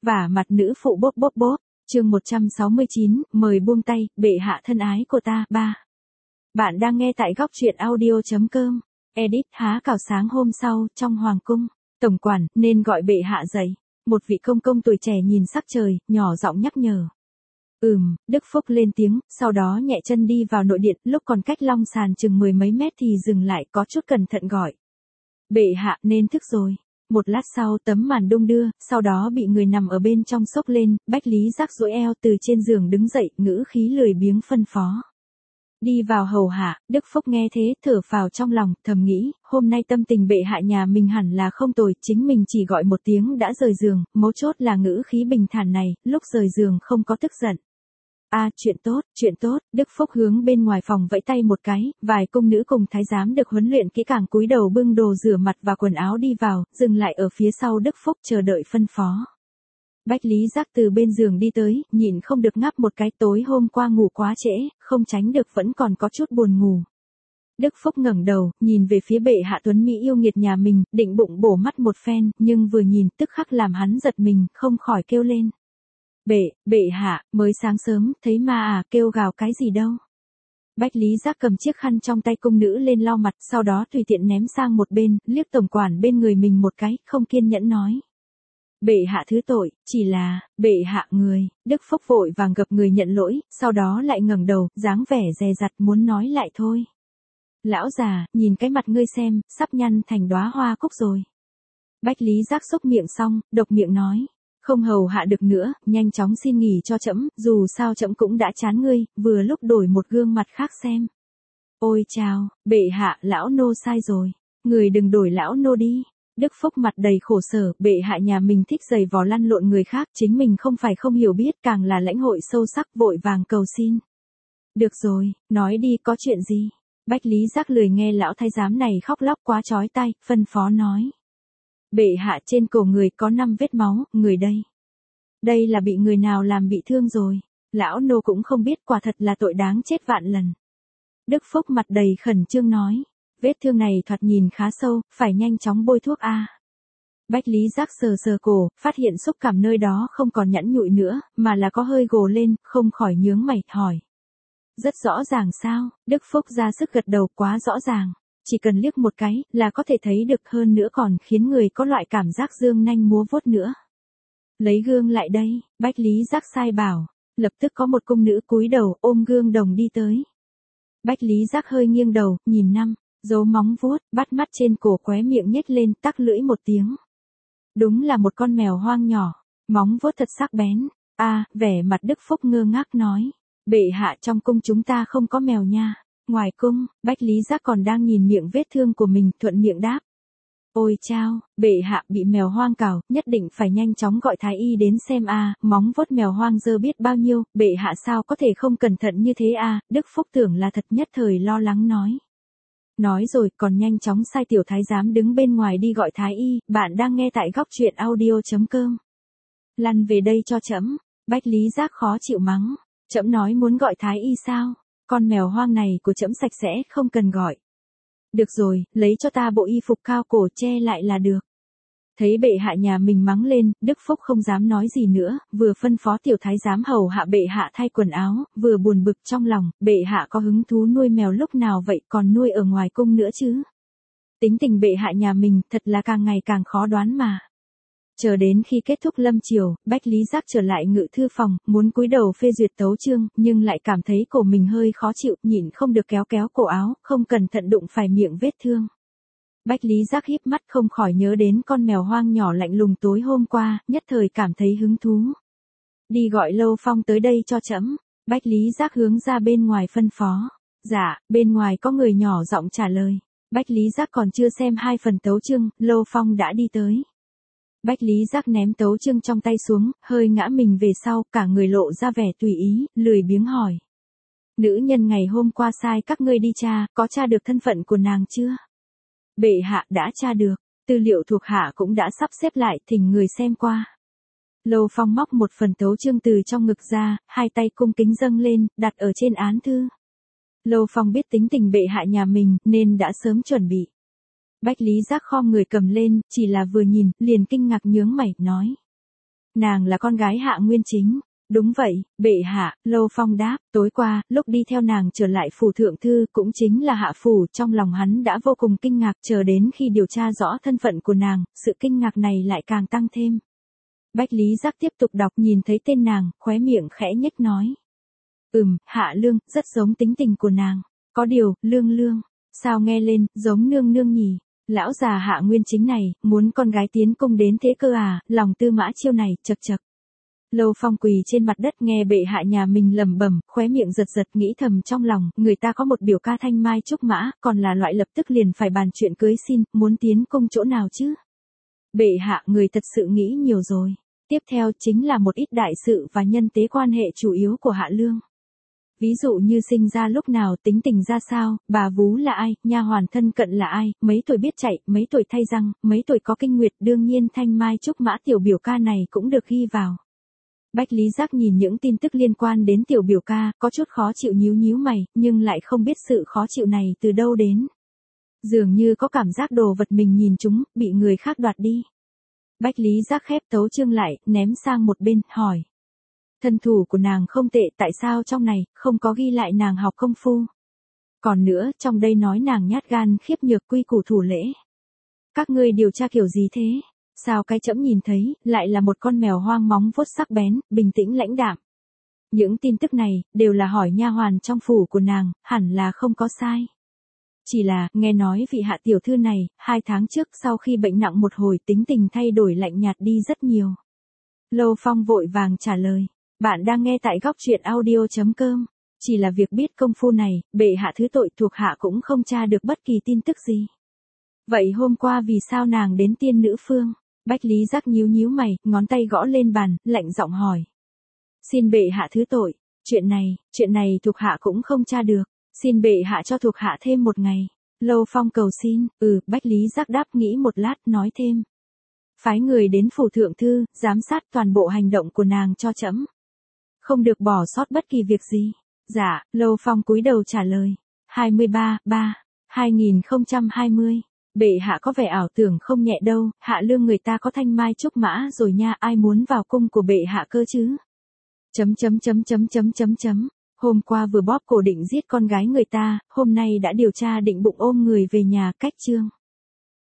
Vả mặt nữ phụ bốp bốp bốp, chương 169, mời buông tay, bệ hạ thân ái của ta, 3. Bạn đang nghe tại góc truyện audio.com. Edit há cào sáng hôm sau, trong hoàng cung, tổng quản, nên gọi bệ hạ dậy. Một vị công công tuổi trẻ nhìn sắc trời, nhỏ giọng nhắc nhở. Đức Phúc lên tiếng, sau đó nhẹ chân đi vào nội điện, lúc còn cách long sàn chừng 10 mấy mét thì dừng lại, có chút cẩn thận gọi. Bệ hạ nên thức rồi. Một lát sau tấm màn đung đưa, sau đó bị người nằm ở bên trong xốc lên, Bách Lý Giác duỗi eo từ trên giường đứng dậy, ngữ khí lười biếng phân phó. Đi vào hầu hạ, Đức Phúc nghe thế, thở phào trong lòng, thầm nghĩ, hôm nay tâm tình bệ hạ nhà mình hẳn là không tồi, chính mình chỉ gọi một tiếng đã rời giường, mấu chốt là ngữ khí bình thản này, lúc rời giường không có tức giận. Chuyện tốt, Đức Phúc hướng bên ngoài phòng vẫy tay một cái, vài cung nữ cùng thái giám được huấn luyện kỹ càng cúi đầu bưng đồ rửa mặt và quần áo đi vào, dừng lại ở phía sau Đức Phúc chờ đợi phân phó. Bách Lý Giác từ bên giường đi tới, nhịn không được ngáp một cái, tối hôm qua ngủ quá trễ, không tránh được vẫn còn có chút buồn ngủ. Đức Phúc ngẩng đầu, nhìn về phía bệ hạ tuấn mỹ yêu nghiệt nhà mình, định bụng bổ mắt một phen, nhưng vừa nhìn tức khắc làm hắn giật mình, không khỏi kêu lên. Bệ hạ, mới sáng sớm, thấy ma à, kêu gào cái gì đâu. Bách Lý Giác cầm chiếc khăn trong tay cung nữ lên lau mặt, sau đó tùy tiện ném sang một bên, liếc tổng quản bên người mình một cái, không kiên nhẫn nói. Bệ hạ thứ tội, chỉ là, bệ hạ người, Đức Phúc vội vàng gập người nhận lỗi, sau đó lại ngẩng đầu, dáng vẻ dè dặt muốn nói lại thôi. Lão già, nhìn cái mặt ngươi xem, sắp nhăn thành đóa hoa cúc rồi. Bách Lý Giác xúc miệng xong, độc miệng nói. Không hầu hạ được nữa, nhanh chóng xin nghỉ cho trẫm, dù sao trẫm cũng đã chán ngươi, vừa lúc đổi một gương mặt khác xem. Ôi chao, bệ hạ, lão nô sai rồi, người đừng đổi lão nô đi. Đức Phúc mặt đầy khổ sở, bệ hạ nhà mình thích giày vò lăn lộn người khác, chính mình không phải không hiểu biết, càng là lãnh hội sâu sắc, vội vàng cầu xin. Được rồi, nói đi, có chuyện gì? Bách Lý Giác lười nghe lão thái giám này khóc lóc quá chói tai, phân phó nói. Bệ hạ, trên cổ người có 5 vết máu, người đây. Đây là bị người nào làm bị thương rồi. Lão nô cũng không biết, quả thật là tội đáng chết vạn lần. Đức Phúc mặt đầy khẩn trương nói. Vết thương này thoạt nhìn khá sâu, phải nhanh chóng bôi thuốc a. Bách Lý Giác sờ sờ cổ, phát hiện xúc cảm nơi đó không còn nhẵn nhụi nữa, mà là có hơi gồ lên, không khỏi nhướng mày, hỏi. Rất rõ ràng sao? Đức Phúc ra sức gật đầu, quá rõ ràng. Chỉ cần liếc một cái, là có thể thấy được, hơn nữa còn khiến người có loại cảm giác dương nanh múa vuốt nữa. Lấy gương lại đây, Bách Lý Giác sai bảo. Lập tức có một cung nữ cúi đầu, ôm gương đồng đi tới. Bách Lý Giác hơi nghiêng đầu, nhìn dấu móng vuốt, bắt mắt trên cổ, khóe miệng nhếch lên, tắc lưỡi một tiếng. Đúng là một con mèo hoang nhỏ, móng vuốt thật sắc bén. Vẻ mặt Đức Phúc ngơ ngác nói. Bệ hạ, trong cung chúng ta không có mèo nha. Ngoài cung, Bách Lý Giác còn đang nhìn miệng vết thương của mình, thuận miệng đáp. Ôi chao, bệ hạ bị mèo hoang cào, nhất định phải nhanh chóng gọi thái y đến xem móng vuốt mèo hoang dơ biết bao nhiêu, bệ hạ sao có thể không cẩn thận như thế Đức Phúc tưởng là thật, nhất thời lo lắng nói. Nói rồi, còn nhanh chóng sai tiểu thái giám đứng bên ngoài đi gọi thái y, bạn đang nghe tại góc truyện audio.com. Lăn về đây cho trẫm. Bách Lý Giác khó chịu mắng. Trẫm nói muốn gọi thái y sao? Con mèo hoang này của trẫm sạch sẽ, không cần gọi. Được rồi, lấy cho ta bộ y phục cao cổ che lại là được. Thấy bệ hạ nhà mình mắng lên, Đức Phúc không dám nói gì nữa, vừa phân phó tiểu thái giám hầu hạ bệ hạ thay quần áo, vừa buồn bực trong lòng, bệ hạ có hứng thú nuôi mèo lúc nào vậy, còn nuôi ở ngoài cung nữa chứ. Tính tình bệ hạ nhà mình thật là càng ngày càng khó đoán mà. Chờ đến khi kết thúc lâm chiều, Bách Lý Giác trở lại ngự thư phòng, muốn cúi đầu phê duyệt tấu chương, nhưng lại cảm thấy cổ mình hơi khó chịu, nhịn không được kéo cổ áo, không cẩn thận đụng phải miệng vết thương. Bách Lý Giác híp mắt, không khỏi nhớ đến con mèo hoang nhỏ lạnh lùng tối hôm qua, nhất thời cảm thấy hứng thú. Đi gọi Lâu Phong tới đây cho trẫm. Bách Lý Giác hướng ra bên ngoài phân phó. Dạ, bên ngoài có người nhỏ giọng trả lời. Bách Lý Giác còn chưa xem 2 phần tấu chương, Lâu Phong đã đi tới. Bách Lý Giác ném tấu chương trong tay xuống, hơi ngã mình về sau, cả người lộ ra vẻ tùy ý, lười biếng hỏi. Nữ nhân ngày hôm qua sai các ngươi đi tra, có tra được thân phận của nàng chưa? Bệ hạ đã tra được, tư liệu thuộc hạ cũng đã sắp xếp lại, thỉnh người xem qua. Lâu Phong móc một phần tấu chương từ trong ngực ra, hai tay cung kính dâng lên, đặt ở trên án thư. Lâu Phong biết tính tình bệ hạ nhà mình, nên đã sớm chuẩn bị. Bách Lý Giác khom người cầm lên, chỉ là vừa nhìn, liền kinh ngạc nhướng mày, nói. Nàng là con gái Hạ Nguyên Chính. Đúng vậy, bệ hạ, Lâu Phong đáp, tối qua, lúc đi theo nàng trở lại phủ thượng thư cũng chính là hạ phủ, trong lòng hắn đã vô cùng kinh ngạc, chờ đến khi điều tra rõ thân phận của nàng, sự kinh ngạc này lại càng tăng thêm. Bách Lý Giác tiếp tục đọc, nhìn thấy tên nàng, khóe miệng khẽ nhếch nói. Hạ Lương, rất giống tính tình của nàng. Có điều, Lương, sao nghe lên, giống nương nương nhỉ? Lão già Hạ Nguyên Chính này, muốn con gái tiến cung đến thế cơ à, lòng Tư Mã Chiêu này, chật chật. Lâu Phong quỳ trên mặt đất nghe bệ hạ nhà mình lẩm bẩm, khóe miệng giật giật nghĩ thầm trong lòng, người ta có một biểu ca thanh mai trúc mã, còn là loại lập tức liền phải bàn chuyện cưới xin, muốn tiến cung chỗ nào chứ? Bệ hạ, người thật sự nghĩ nhiều rồi. Tiếp theo chính là một ít đại sự và nhân tế quan hệ chủ yếu của Hạ Lương. Ví dụ như sinh ra lúc nào, tính tình ra sao, bà vú là ai, nha hoàn thân cận là ai, mấy tuổi biết chạy, mấy tuổi thay răng, mấy tuổi có kinh nguyệt, đương nhiên thanh mai trúc mã tiểu biểu ca này cũng được ghi vào. Bách Lý Giác nhìn những tin tức liên quan đến tiểu biểu ca, có chút khó chịu nhíu mày, nhưng lại không biết sự khó chịu này từ đâu đến. Dường như có cảm giác đồ vật mình nhìn chúng, bị người khác đoạt đi. Bách Lý Giác khép tấu chương lại, ném sang một bên, hỏi. Thân thủ của nàng không tệ, tại sao trong này, không có ghi lại nàng học công phu? Còn nữa, trong đây nói nàng nhát gan khiếp nhược quy củ thủ lễ. Các ngươi điều tra kiểu gì thế? Sao cái trẫm nhìn thấy, lại là một con mèo hoang móng vuốt sắc bén, bình tĩnh lãnh đạm. Những tin tức này, đều là hỏi nha hoàn trong phủ của nàng, hẳn là không có sai. Chỉ là, nghe nói vị hạ tiểu thư này, 2 tháng trước sau khi bệnh nặng một hồi tính tình thay đổi lạnh nhạt đi rất nhiều. Lâu Phong vội vàng trả lời. Bạn đang nghe tại góc truyện audio.com. Chỉ là việc biết công phu này, bệ hạ thứ tội thuộc hạ cũng không tra được bất kỳ tin tức gì. Vậy hôm qua vì sao nàng đến tiên nữ phương? Bách Lý Giác nhíu mày, ngón tay gõ lên bàn, lạnh giọng hỏi. Xin bệ hạ thứ tội, chuyện này thuộc hạ cũng không tra được, xin bệ hạ cho thuộc hạ thêm một ngày. Lâu Phong cầu xin, Bách Lý Giác đáp nghĩ một lát nói thêm. Phái người đến phủ thượng thư, giám sát toàn bộ hành động của nàng cho trẫm. Không được bỏ sót bất kỳ việc gì. Dạ, Lâu Phong cúi đầu trả lời. 23/3/2020. Bệ hạ có vẻ ảo tưởng không nhẹ đâu, Hạ Lương người ta có thanh mai trúc mã rồi nha, ai muốn vào cung của bệ hạ cơ chứ? Hôm qua vừa bóp cổ định giết con gái người ta, hôm nay đã điều tra định bụng ôm người về nhà, cách chương.